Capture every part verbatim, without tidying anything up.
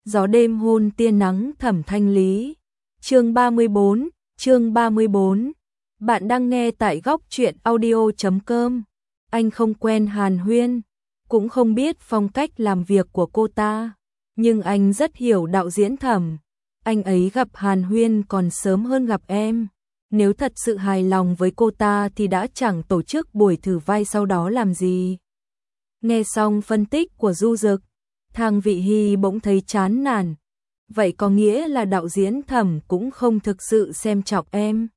Gió đêm hôn tia nắng Thẩm Thanh Lý. Chương ba mươi bốn, chương ba mươi bốn. Bạn đang nghe tại góc truyện audio chấm com. Anh không quen Hàn Huyên, cũng không biết phong cách làm việc của cô ta, nhưng anh rất hiểu đạo diễn Thẩm. Anh ấy gặp Hàn Huyên còn sớm hơn gặp em. Nếu thật sự hài lòng với cô ta thì đã chẳng tổ chức buổi thử vai sau đó làm gì. Nghe xong phân tích của Du Dực, Thang Vị Hy bỗng thấy chán nản. Vậy có nghĩa là đạo diễn Thẩm cũng không thực sự xem trọng em.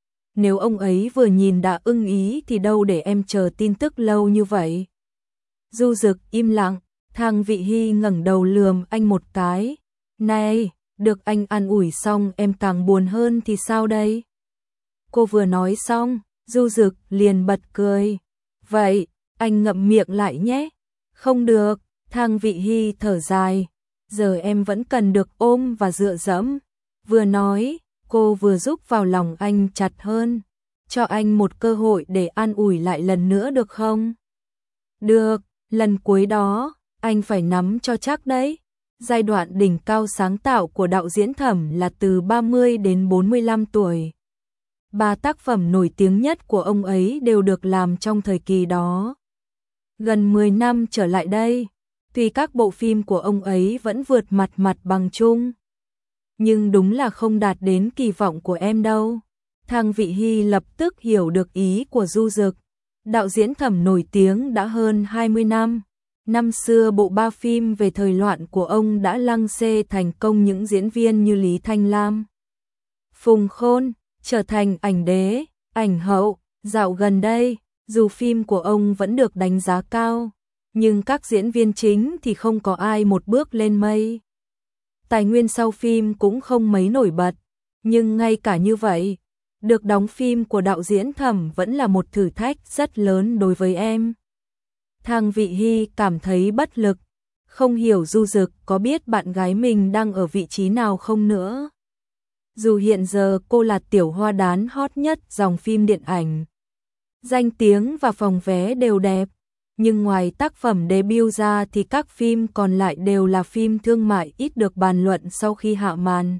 Nếu ông ấy vừa nhìn đã ưng ý thì đâu để em chờ tin tức lâu như vậy. Du Dực im lặng, Thang Vị Hy ngẩng đầu lườm anh một cái. Này, được anh an ủi xong em càng buồn hơn thì sao đây? Cô vừa nói xong, Du Dực liền bật cười. Vậy, anh ngậm miệng lại nhé. Không được, Thang Vị Hy thở dài. Giờ em vẫn cần được ôm và dựa dẫm. Vừa nói, cô vừa giúp vào lòng anh chặt hơn. Cho anh một cơ hội để an ủi lại lần nữa được không? Được, lần cuối đó, anh phải nắm cho chắc đấy. Giai đoạn đỉnh cao sáng tạo của đạo diễn Thẩm là từ ba mươi đến bốn mươi lăm tuổi. Ba tác phẩm nổi tiếng nhất của ông ấy đều được làm trong thời kỳ đó. Gần mười năm trở lại đây, tuy các bộ phim của ông ấy vẫn vượt mặt mặt bằng chung, nhưng đúng là không đạt đến kỳ vọng của em đâu. Thang Vị Hy lập tức hiểu được ý của Du Dực. Đạo diễn Thẩm nổi tiếng đã hơn hai mươi năm. Năm xưa bộ ba phim về thời loạn của ông đã lăng xê thành công những diễn viên như Lý Thanh Lam, Phùng Khôn, trở thành ảnh đế, ảnh hậu. Dạo gần đây, dù phim của ông vẫn được đánh giá cao, nhưng các diễn viên chính thì không có ai một bước lên mây. Tài nguyên sau phim cũng không mấy nổi bật, nhưng ngay cả như vậy, được đóng phim của đạo diễn Thẩm vẫn là một thử thách rất lớn đối với em. Thang Vị Hy cảm thấy bất lực, không hiểu Du Dực có biết bạn gái mình đang ở vị trí nào không nữa. Dù hiện giờ cô là tiểu hoa đán hot nhất dòng phim điện ảnh, danh tiếng và phòng vé đều đẹp, nhưng ngoài tác phẩm debut ra thì các phim còn lại đều là phim thương mại ít được bàn luận sau khi hạ màn.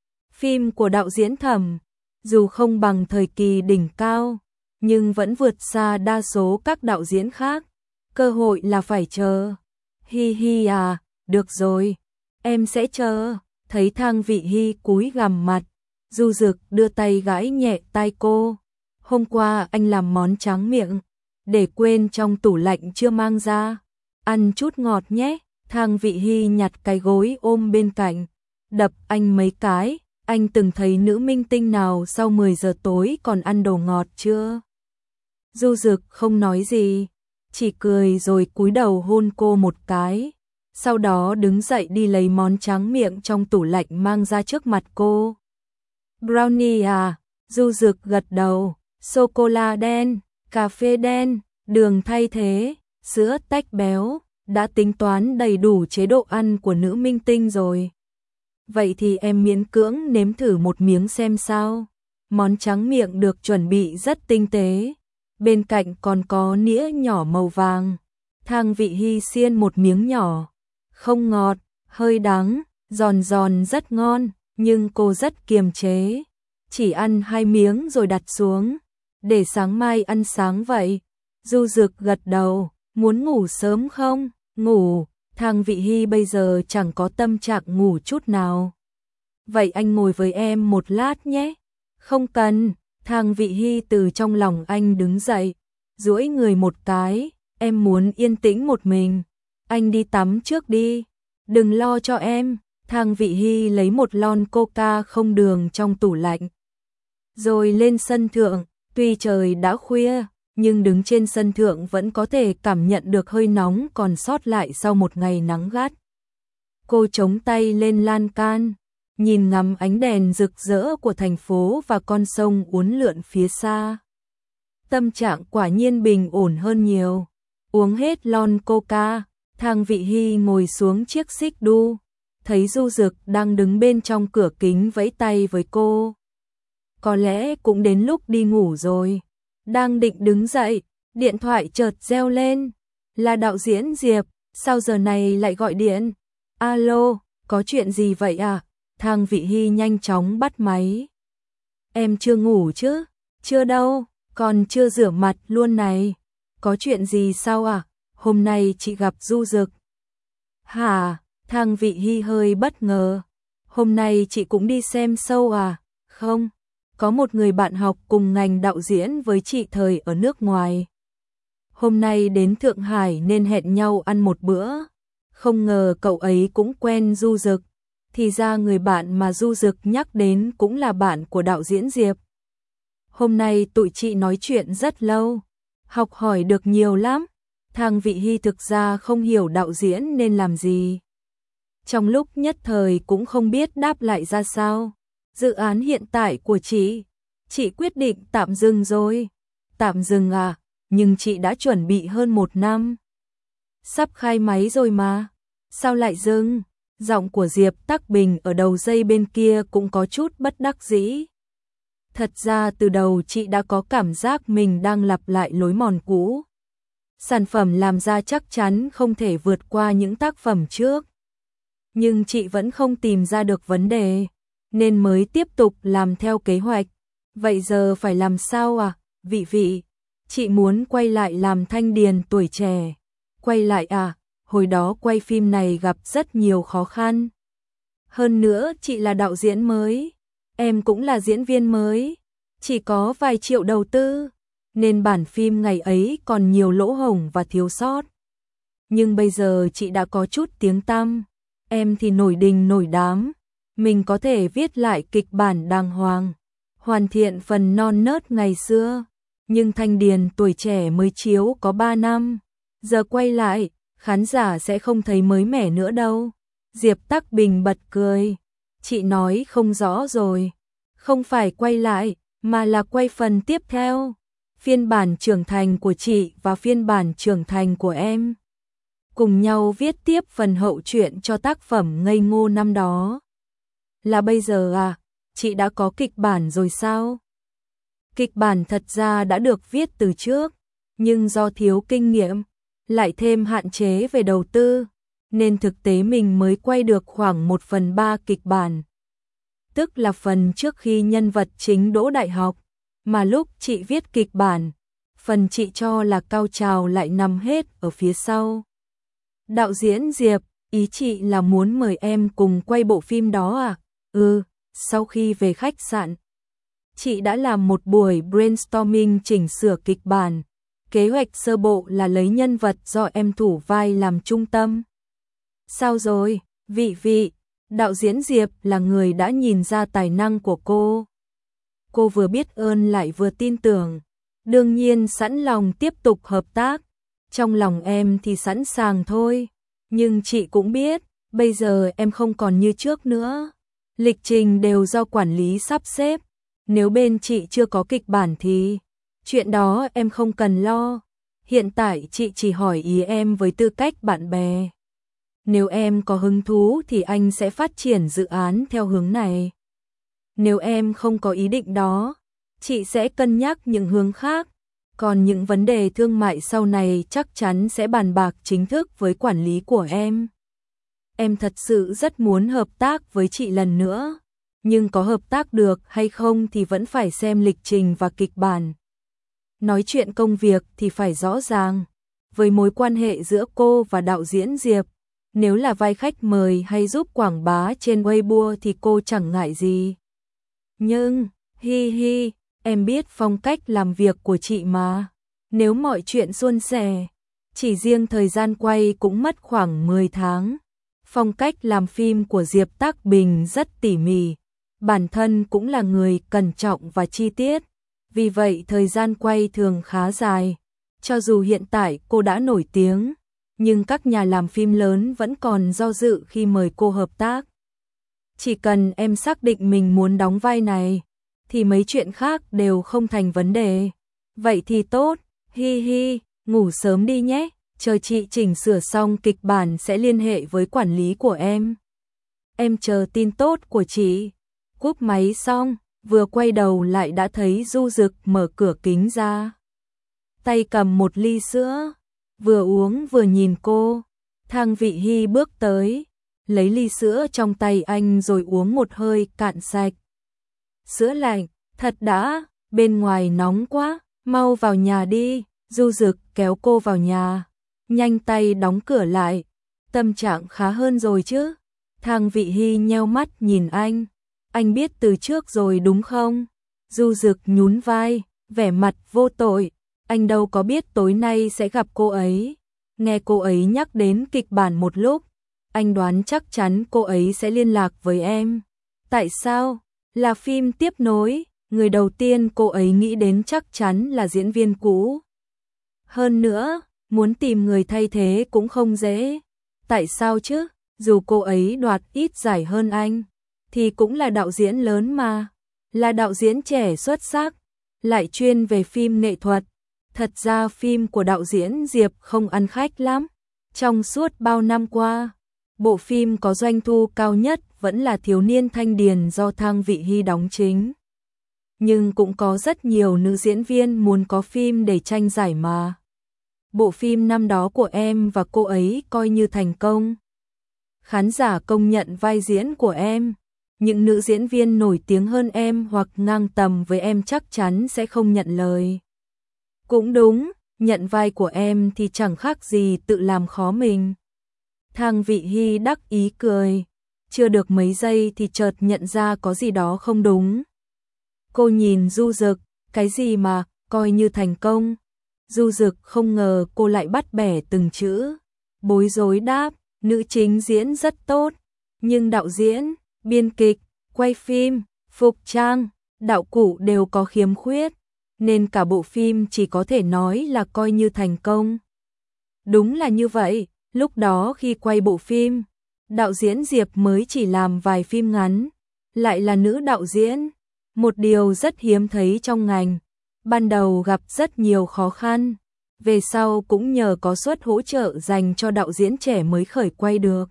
Phim của đạo diễn Thẩm, dù không bằng thời kỳ đỉnh cao, nhưng vẫn vượt xa đa số các đạo diễn khác. Cơ hội là phải chờ. Hi hi à, được rồi, em sẽ chờ. Thấy Thang Vị Hy cúi gằm mặt, Du Dực đưa tay gãi nhẹ tai cô. Hôm qua anh làm món tráng miệng, để quên trong tủ lạnh chưa mang ra. Ăn chút ngọt nhé. Thang Vị Hy nhặt cái gối ôm bên cạnh, đập anh mấy cái. Anh từng thấy nữ minh tinh nào sau mười giờ tối còn ăn đồ ngọt chưa? Du Dực không nói gì, chỉ cười rồi cúi đầu hôn cô một cái. Sau đó đứng dậy đi lấy món tráng miệng trong tủ lạnh mang ra trước mặt cô. Brownie à? Du Dực gật đầu. Sô-cô-la đen, cà phê đen, đường thay thế, sữa tách béo. Đã tính toán đầy đủ chế độ ăn của nữ minh tinh rồi. Vậy thì em miễn cưỡng nếm thử một miếng xem sao. Món tráng miệng được chuẩn bị rất tinh tế. Bên cạnh còn có nĩa nhỏ màu vàng. Thang Vị Hy xiên một miếng nhỏ. Không ngọt, hơi đắng, giòn giòn rất ngon, nhưng cô rất kiềm chế. Chỉ ăn hai miếng rồi đặt xuống. Để sáng mai ăn sáng vậy. Du Dực gật đầu. Muốn ngủ sớm không? Ngủ. Thang Vị Hy bây giờ chẳng có tâm trạng ngủ chút nào. Vậy anh ngồi với em một lát nhé. Không cần. Thang Vị Hy từ trong lòng anh đứng dậy, duỗi người một cái. Em muốn yên tĩnh một mình. Anh đi tắm trước đi. Đừng lo cho em. Thang Vị Hy lấy một lon coca không đường trong tủ lạnh, rồi lên sân thượng. Tuy trời đã khuya, nhưng đứng trên sân thượng vẫn có thể cảm nhận được hơi nóng còn sót lại sau một ngày nắng gắt. Cô chống tay lên lan can, nhìn ngắm ánh đèn rực rỡ của thành phố và con sông uốn lượn phía xa. Tâm trạng quả nhiên bình ổn hơn nhiều. Uống hết lon coca, Thang Vị Hy ngồi xuống chiếc xích đu, thấy Du Dực đang đứng bên trong cửa kính vẫy tay với cô. Có lẽ cũng đến lúc đi ngủ rồi. Đang định đứng dậy, điện thoại chợt reo lên. Là đạo diễn Diệp, sao giờ này lại gọi điện? Alo, Có chuyện gì vậy à? Thang Vị Hy nhanh chóng bắt máy. Em chưa ngủ chứ? Chưa đâu, còn chưa rửa mặt luôn này. Có chuyện gì sao à? Hôm nay chị gặp Du Dực. Hả? Thang Vị Hy hơi bất ngờ. Hôm nay chị cũng đi xem show à? Không, có một người bạn học cùng ngành đạo diễn với chị thời ở nước ngoài. Hôm nay đến Thượng Hải nên hẹn nhau ăn một bữa. Không ngờ cậu ấy cũng quen Du Dực. Thì ra người bạn mà Du Dực nhắc đến cũng là bạn của đạo diễn Diệp. Hôm nay tụi chị nói chuyện rất lâu, học hỏi được nhiều lắm. Thang Vị Hy thực ra không hiểu đạo diễn nên làm gì. Trong lúc nhất thời cũng không biết đáp lại ra sao. Dự án hiện tại của chị, chị quyết định tạm dừng rồi. Tạm dừng à, nhưng chị đã chuẩn bị hơn một năm. Sắp khai máy rồi mà, sao lại dừng? Giọng của Diệp Tắc Bình ở đầu dây bên kia cũng có chút bất đắc dĩ. Thật ra từ đầu chị đã có cảm giác mình đang lặp lại lối mòn cũ. Sản phẩm làm ra chắc chắn không thể vượt qua những tác phẩm trước. Nhưng chị vẫn không tìm ra được vấn đề, nên mới tiếp tục làm theo kế hoạch. Vậy giờ phải làm sao à? Vị Vị, chị muốn quay lại làm Thanh Điền tuổi trẻ. Quay lại à? Hồi đó quay phim này gặp rất nhiều khó khăn. Hơn nữa chị là đạo diễn mới, em cũng là diễn viên mới, chỉ có vài triệu đầu tư, nên bản phim ngày ấy còn nhiều lỗ hổng và thiếu sót. Nhưng bây giờ chị đã có chút tiếng tăm, em thì nổi đình nổi đám, mình có thể viết lại kịch bản đàng hoàng, hoàn thiện phần non nớt ngày xưa. Nhưng Thanh Điền tuổi trẻ mới chiếu có ba năm, giờ quay lại, khán giả sẽ không thấy mới mẻ nữa đâu. Diệp Tắc Bình bật cười. Chị nói không rõ rồi. Không phải quay lại, mà là quay phần tiếp theo. Phiên bản trưởng thành của chị và phiên bản trưởng thành của em. Cùng nhau viết tiếp phần hậu truyện cho tác phẩm ngây ngô năm đó. Là bây giờ à? Chị đã có kịch bản rồi sao? Kịch bản thật ra đã được viết từ trước, nhưng do thiếu kinh nghiệm, lại thêm hạn chế về đầu tư, nên thực tế mình mới quay được khoảng một phần ba kịch bản. Tức là phần trước khi nhân vật chính đỗ đại học, mà lúc chị viết kịch bản, phần chị cho là cao trào lại nằm hết ở phía sau. Đạo diễn Diệp, ý chị là muốn mời em cùng quay bộ phim đó à? Ừ, sau khi về khách sạn, chị đã làm một buổi brainstorming chỉnh sửa kịch bản. Kế hoạch sơ bộ là lấy nhân vật do em thủ vai làm trung tâm. Sao rồi, Vị Vị? Đạo diễn Diệp là người đã nhìn ra tài năng của cô. Cô vừa biết ơn lại vừa tin tưởng. Đương nhiên sẵn lòng tiếp tục hợp tác. Trong lòng em thì sẵn sàng thôi. Nhưng chị cũng biết, bây giờ em không còn như trước nữa. Lịch trình đều do quản lý sắp xếp. Nếu bên chị chưa có kịch bản thì chuyện đó em không cần lo. Hiện tại chị chỉ hỏi ý em với tư cách bạn bè. Nếu em có hứng thú thì anh sẽ phát triển dự án theo hướng này. Nếu em không có ý định đó, chị sẽ cân nhắc những hướng khác. Còn những vấn đề thương mại sau này chắc chắn sẽ bàn bạc chính thức với quản lý của em. Em thật sự rất muốn hợp tác với chị lần nữa. Nhưng có hợp tác được hay không thì vẫn phải xem lịch trình và kịch bản. Nói chuyện công việc thì phải rõ ràng. Với mối quan hệ giữa cô và đạo diễn Diệp, nếu là vai khách mời hay giúp quảng bá trên Weibo thì cô chẳng ngại gì. Nhưng, hi hi, em biết phong cách làm việc của chị mà. Nếu mọi chuyện suôn sẻ, chỉ riêng thời gian quay cũng mất khoảng mười tháng. Phong cách làm phim của Diệp Tắc Bình rất tỉ mỉ. Bản thân cũng là người cẩn trọng và chi tiết. Vì vậy thời gian quay thường khá dài. Cho dù hiện tại cô đã nổi tiếng, nhưng các nhà làm phim lớn vẫn còn do dự khi mời cô hợp tác. Chỉ cần em xác định mình muốn đóng vai này, thì mấy chuyện khác đều không thành vấn đề. Vậy thì tốt, hi hi, ngủ sớm đi nhé, chờ chị chỉnh sửa xong kịch bản sẽ liên hệ với quản lý của em. Em chờ tin tốt của chị. Cúp máy xong, vừa quay đầu lại đã thấy Du Dực mở cửa kính ra. Tay cầm một ly sữa, vừa uống vừa nhìn cô. Thang Vị Hy bước tới, lấy ly sữa trong tay anh rồi uống một hơi cạn sạch. Sữa lạnh, thật đã, bên ngoài nóng quá, mau vào nhà đi. Du Dực kéo cô vào nhà, nhanh tay đóng cửa lại. Tâm trạng khá hơn rồi chứ? Thang Vị Hy nheo mắt nhìn anh. Anh biết từ trước rồi đúng không? Du Dực nhún vai, vẻ mặt vô tội. Anh đâu có biết tối nay sẽ gặp cô ấy. Nghe cô ấy nhắc đến kịch bản một lúc, anh đoán chắc chắn cô ấy sẽ liên lạc với em. Tại sao? Là phim tiếp nối, người đầu tiên cô ấy nghĩ đến chắc chắn là diễn viên cũ. Hơn nữa, muốn tìm người thay thế cũng không dễ. Tại sao chứ? Dù cô ấy đoạt ít giải hơn anh, thì cũng là đạo diễn lớn mà. Là đạo diễn trẻ xuất sắc, lại chuyên về phim nghệ thuật. Thật ra phim của đạo diễn Diệp không ăn khách lắm. Trong suốt bao năm qua, bộ phim có doanh thu cao nhất vẫn là Thiếu niên Thanh Điền do Thang Vị Hy đóng chính. Nhưng cũng có rất nhiều nữ diễn viên muốn có phim để tranh giải mà. Bộ phim năm đó của em và cô ấy coi như thành công. Khán giả công nhận vai diễn của em. Những nữ diễn viên nổi tiếng hơn em hoặc ngang tầm với em chắc chắn sẽ không nhận lời. Cũng đúng, nhận vai của em thì chẳng khác gì tự làm khó mình. Thang Vị Hy đắc ý cười. Chưa được mấy giây thì chợt nhận ra có gì đó không đúng. Cô nhìn Du Dực, cái gì mà, coi như thành công. Du Dực không ngờ cô lại bắt bẻ từng chữ. Bối rối đáp, nữ chính diễn rất tốt. Nhưng đạo diễn, biên kịch, quay phim, phục trang, đạo cụ đều có khiếm khuyết. Nên cả bộ phim chỉ có thể nói là coi như thành công. Đúng là như vậy, lúc đó khi quay bộ phim, đạo diễn Diệp mới chỉ làm vài phim ngắn, lại là nữ đạo diễn, một điều rất hiếm thấy trong ngành. Ban đầu gặp rất nhiều khó khăn, về sau cũng nhờ có suất hỗ trợ dành cho đạo diễn trẻ mới khởi quay được.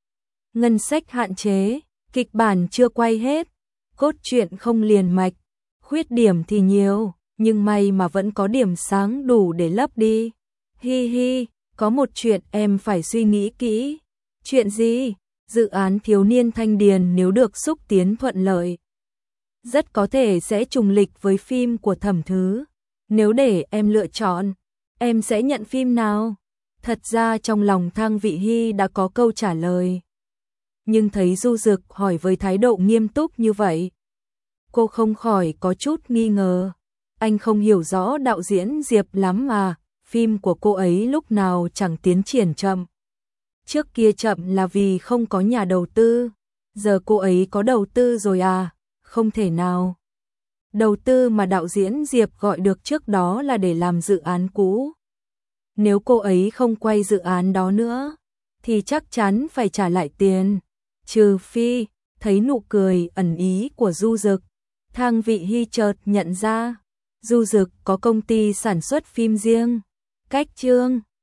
Ngân sách hạn chế, kịch bản chưa quay hết, cốt truyện không liền mạch, khuyết điểm thì nhiều, nhưng may mà vẫn có điểm sáng đủ để lấp đi. Hi hi, có một chuyện em phải suy nghĩ kỹ. Chuyện gì? Dự án Thiếu niên Thanh Điền nếu được xúc tiến thuận lợi, rất có thể sẽ trùng lịch với phim của Thẩm Thứ. Nếu để em lựa chọn, em sẽ nhận phim nào? Thật ra trong lòng Thang Vị Hy đã có câu trả lời. Nhưng thấy Du Dực hỏi với thái độ nghiêm túc như vậy, cô không khỏi có chút nghi ngờ. Anh không hiểu rõ đạo diễn Diệp lắm à, phim của cô ấy lúc nào chẳng tiến triển chậm. Trước kia chậm là vì không có nhà đầu tư, giờ cô ấy có đầu tư rồi à? Không thể nào. Đầu tư mà đạo diễn Diệp gọi được trước đó là để làm dự án cũ. Nếu cô ấy không quay dự án đó nữa, thì chắc chắn phải trả lại tiền. Trừ phi, thấy nụ cười ẩn ý của Du Dực, Thang Vị Hy chợt nhận ra, Du Dực có công ty sản xuất phim riêng. Cách chương